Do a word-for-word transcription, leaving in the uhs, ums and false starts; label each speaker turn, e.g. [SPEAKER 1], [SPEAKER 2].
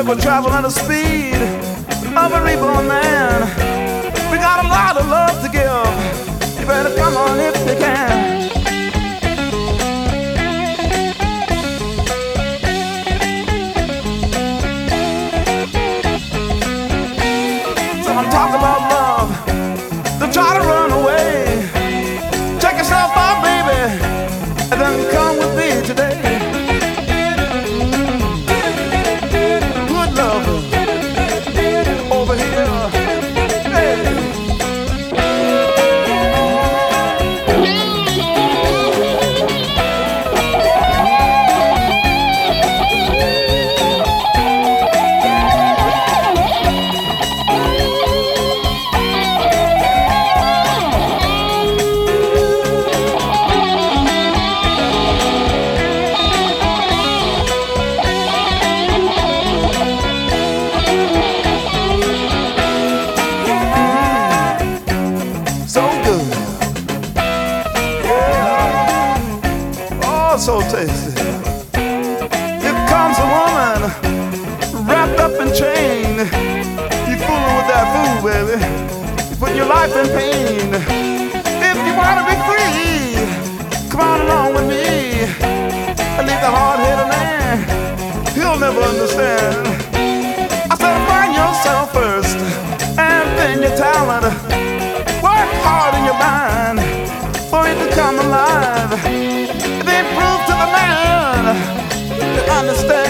[SPEAKER 1] will travel at the speed of a reborn man. We got a lot of love to give. You better come on if you can. So I'm talking about love. Don't try to run away. Check yourself out, baby, and then come with me today. So tasty. Here comes a woman wrapped up in chain. You fooling with that food, baby. You put your life in pain. If you wanna be free, come on along with me. And leave the hard-headed man, he'll never understand. I said find yourself first, and then your talent. Work hard in your mind for it to come alive. Then prove to the man to understand.